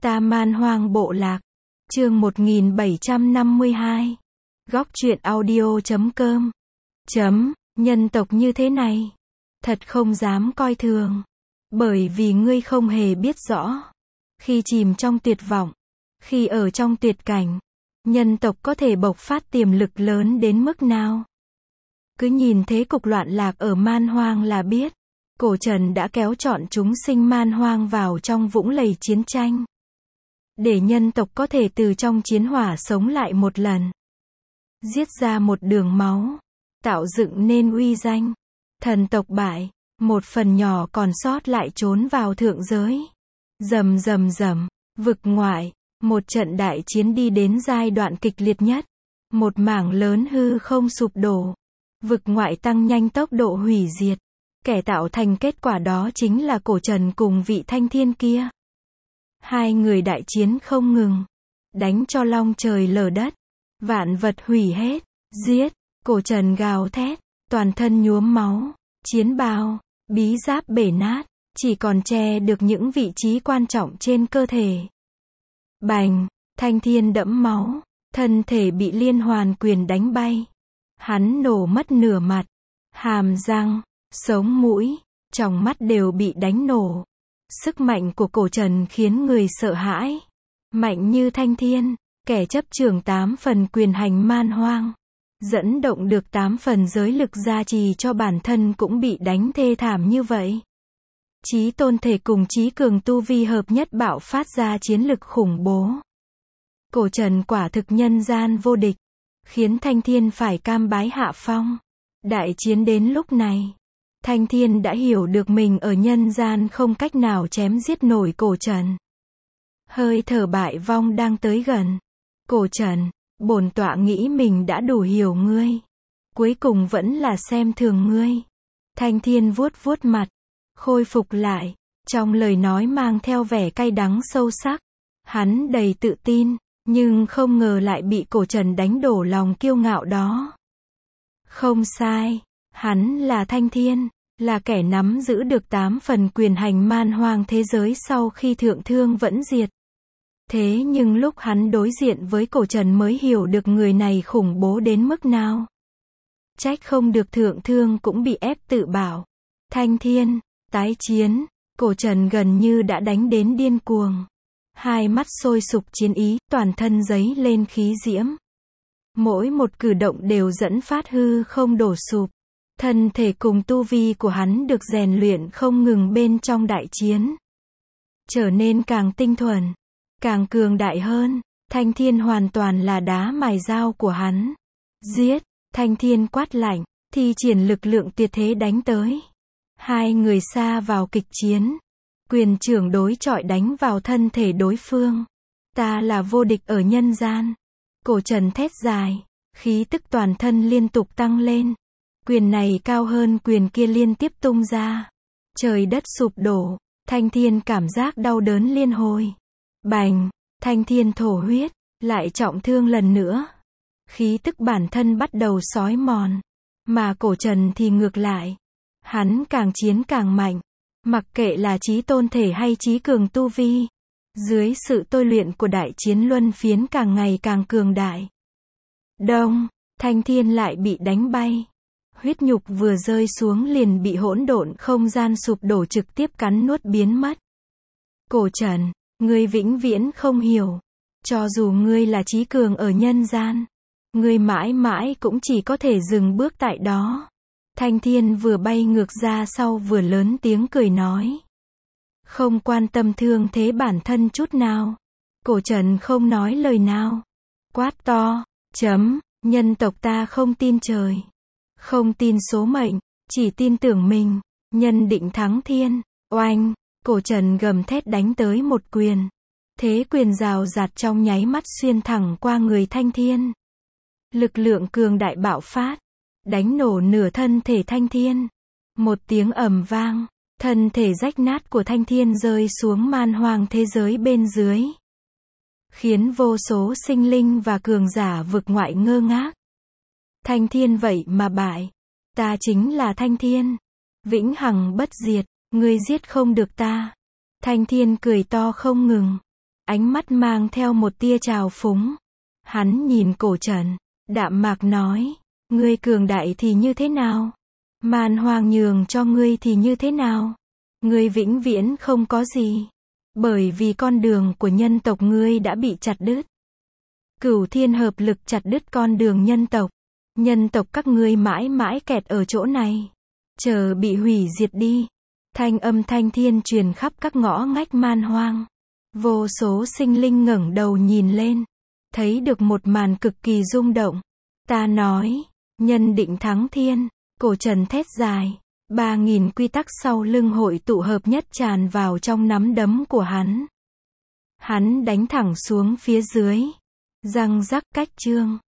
Ta Man Hoang Bộ Lạc. Chương 1752. Góc truyện audio.com. Nhân tộc như thế này, thật không dám coi thường. Bởi vì ngươi không hề biết rõ, khi chìm trong tuyệt vọng, khi ở trong tuyệt cảnh, nhân tộc có thể bộc phát tiềm lực lớn đến mức nào. Cứ nhìn thế cục loạn lạc ở Man Hoang là biết, Cổ Trần đã kéo trọn chúng sinh Man Hoang vào trong vũng lầy chiến tranh. Để nhân tộc có thể từ trong chiến hỏa sống lại một lần. Giết ra một đường máu, tạo dựng nên uy danh. Thần tộc bại, một phần nhỏ còn sót lại trốn vào thượng giới. Rầm, vực ngoại, một trận đại chiến đi đến giai đoạn kịch liệt nhất. Một mảng lớn hư không sụp đổ. Vực ngoại tăng nhanh tốc độ hủy diệt. Kẻ tạo thành kết quả đó chính là Cổ Trần cùng vị thanh thiên kia. Hai người đại chiến không ngừng, đánh cho long trời lở đất, vạn vật hủy hết, giết. Cổ Trần gào thét, toàn thân nhuốm máu, chiến bào, bí giáp bể nát, chỉ còn che được những vị trí quan trọng trên cơ thể. Bành, thanh thiên đẫm máu, thân thể bị liên hoàn quyền đánh bay. Hắn nổ mất nửa mặt, hàm răng, sống mũi, tròng mắt đều bị đánh nổ. Sức mạnh của Cổ Trần khiến người sợ hãi. Mạnh như thanh thiên, kẻ chấp trưởng 8 phần quyền hành Man Hoang. Dẫn động được 8 phần giới lực gia trì cho bản thân cũng bị đánh thê thảm như vậy. Chí tôn thể cùng chí cường tu vi hợp nhất bạo phát ra chiến lực khủng bố. Cổ Trần quả thực nhân gian vô địch, khiến thanh thiên phải cam bái hạ phong. Đại chiến đến lúc này, thanh thiên đã hiểu được mình ở nhân gian không cách nào chém giết nổi Cổ Trần. Hơi thở bại vong đang tới gần. Cổ Trần, bổn tọa nghĩ mình đã đủ hiểu ngươi. Cuối cùng vẫn là xem thường ngươi. Thanh thiên vuốt vuốt mặt, khôi phục lại. Trong lời nói mang theo vẻ cay đắng sâu sắc. Hắn đầy tự tin, nhưng không ngờ lại bị Cổ Trần đánh đổ lòng kiêu ngạo đó. Không sai, hắn là thanh thiên, là kẻ nắm giữ được 8 phần quyền hành Man Hoang thế giới sau khi thượng thương vẫn diệt. Thế nhưng lúc hắn đối diện với Cổ Trần mới hiểu được người này khủng bố đến mức nào. Trách không được thượng thương cũng bị ép tự bảo. Thanh thiên, tái chiến, Cổ Trần gần như đã đánh đến điên cuồng. Hai mắt sôi sục chiến ý, toàn thân giấy lên khí diễm. Mỗi một cử động đều dẫn phát hư không đổ sụp. Thân thể cùng tu vi của hắn được rèn luyện không ngừng bên trong đại chiến. Trở nên càng tinh thuần, càng cường đại hơn. Thanh thiên hoàn toàn là đá mài dao của hắn. Giết, thanh thiên quát lạnh, thi triển lực lượng tuyệt thế đánh tới. Hai người xa vào kịch chiến. Quyền trưởng đối chọi đánh vào thân thể đối phương. Ta là vô địch ở nhân gian. Cổ Trần thét dài, khí tức toàn thân liên tục tăng lên. Quyền này cao hơn quyền kia liên tiếp tung ra. Trời đất sụp đổ, thanh thiên cảm giác đau đớn liên hồi. Bành, thanh thiên thổ huyết, lại trọng thương lần nữa. Khí tức bản thân bắt đầu xói mòn. Mà Cổ Trần thì ngược lại. Hắn càng chiến càng mạnh. Mặc kệ là chí tôn thể hay chí cường tu vi. Dưới sự tôi luyện của đại chiến luân phiến càng ngày càng cường đại. Đông, thanh thiên lại bị đánh bay. Huyết nhục vừa rơi xuống liền bị hỗn độn không gian sụp đổ trực tiếp cắn nuốt biến mất. Cổ Trần, ngươi vĩnh viễn không hiểu. Cho dù ngươi là chí cường ở nhân gian, ngươi mãi mãi cũng chỉ có thể dừng bước tại đó. Thanh thiên vừa bay ngược ra sau vừa lớn tiếng cười nói. Không quan tâm thương thế bản thân chút nào. Cổ Trần không nói lời nào. Quát to, nhân tộc ta không tin trời. Không tin số mệnh, chỉ tin tưởng mình. Nhân định thắng thiên. Oanh, Cổ Trần gầm thét đánh tới một quyền. Thế quyền rào rạt trong nháy mắt xuyên thẳng qua người thanh thiên. Lực lượng cường đại bạo phát. Đánh nổ nửa thân thể thanh thiên. Một tiếng ầm vang. Thân thể rách nát của thanh thiên rơi xuống Man Hoang thế giới bên dưới. Khiến vô số sinh linh và cường giả vực ngoại ngơ ngác. Thanh thiên vậy mà bại. Ta chính là thanh thiên. Vĩnh hằng bất diệt, ngươi giết không được ta. Thanh thiên cười to không ngừng. ánh mắt mang theo một tia trào phúng. Hắn nhìn Cổ Trần, đạm mạc nói, ngươi cường đại thì như thế nào? Man Hoang nhường cho ngươi thì như thế nào? Ngươi vĩnh viễn không có gì. Bởi vì con đường của nhân tộc ngươi đã bị chặt đứt. Cửu thiên hợp lực chặt đứt con đường nhân tộc. Nhân tộc các ngươi mãi mãi kẹt ở chỗ này. Chờ bị hủy diệt đi. Thanh âm thanh thiên truyền khắp các ngõ ngách Man Hoang. Vô số sinh linh ngẩng đầu nhìn lên. Thấy được một màn cực kỳ rung động. Ta nói, nhân định thắng thiên. Cổ Trần thét dài. 3.000 quy tắc sau lưng hội tụ hợp nhất tràn vào trong nắm đấm của hắn. Hắn đánh thẳng xuống phía dưới. Răng rắc cách chương.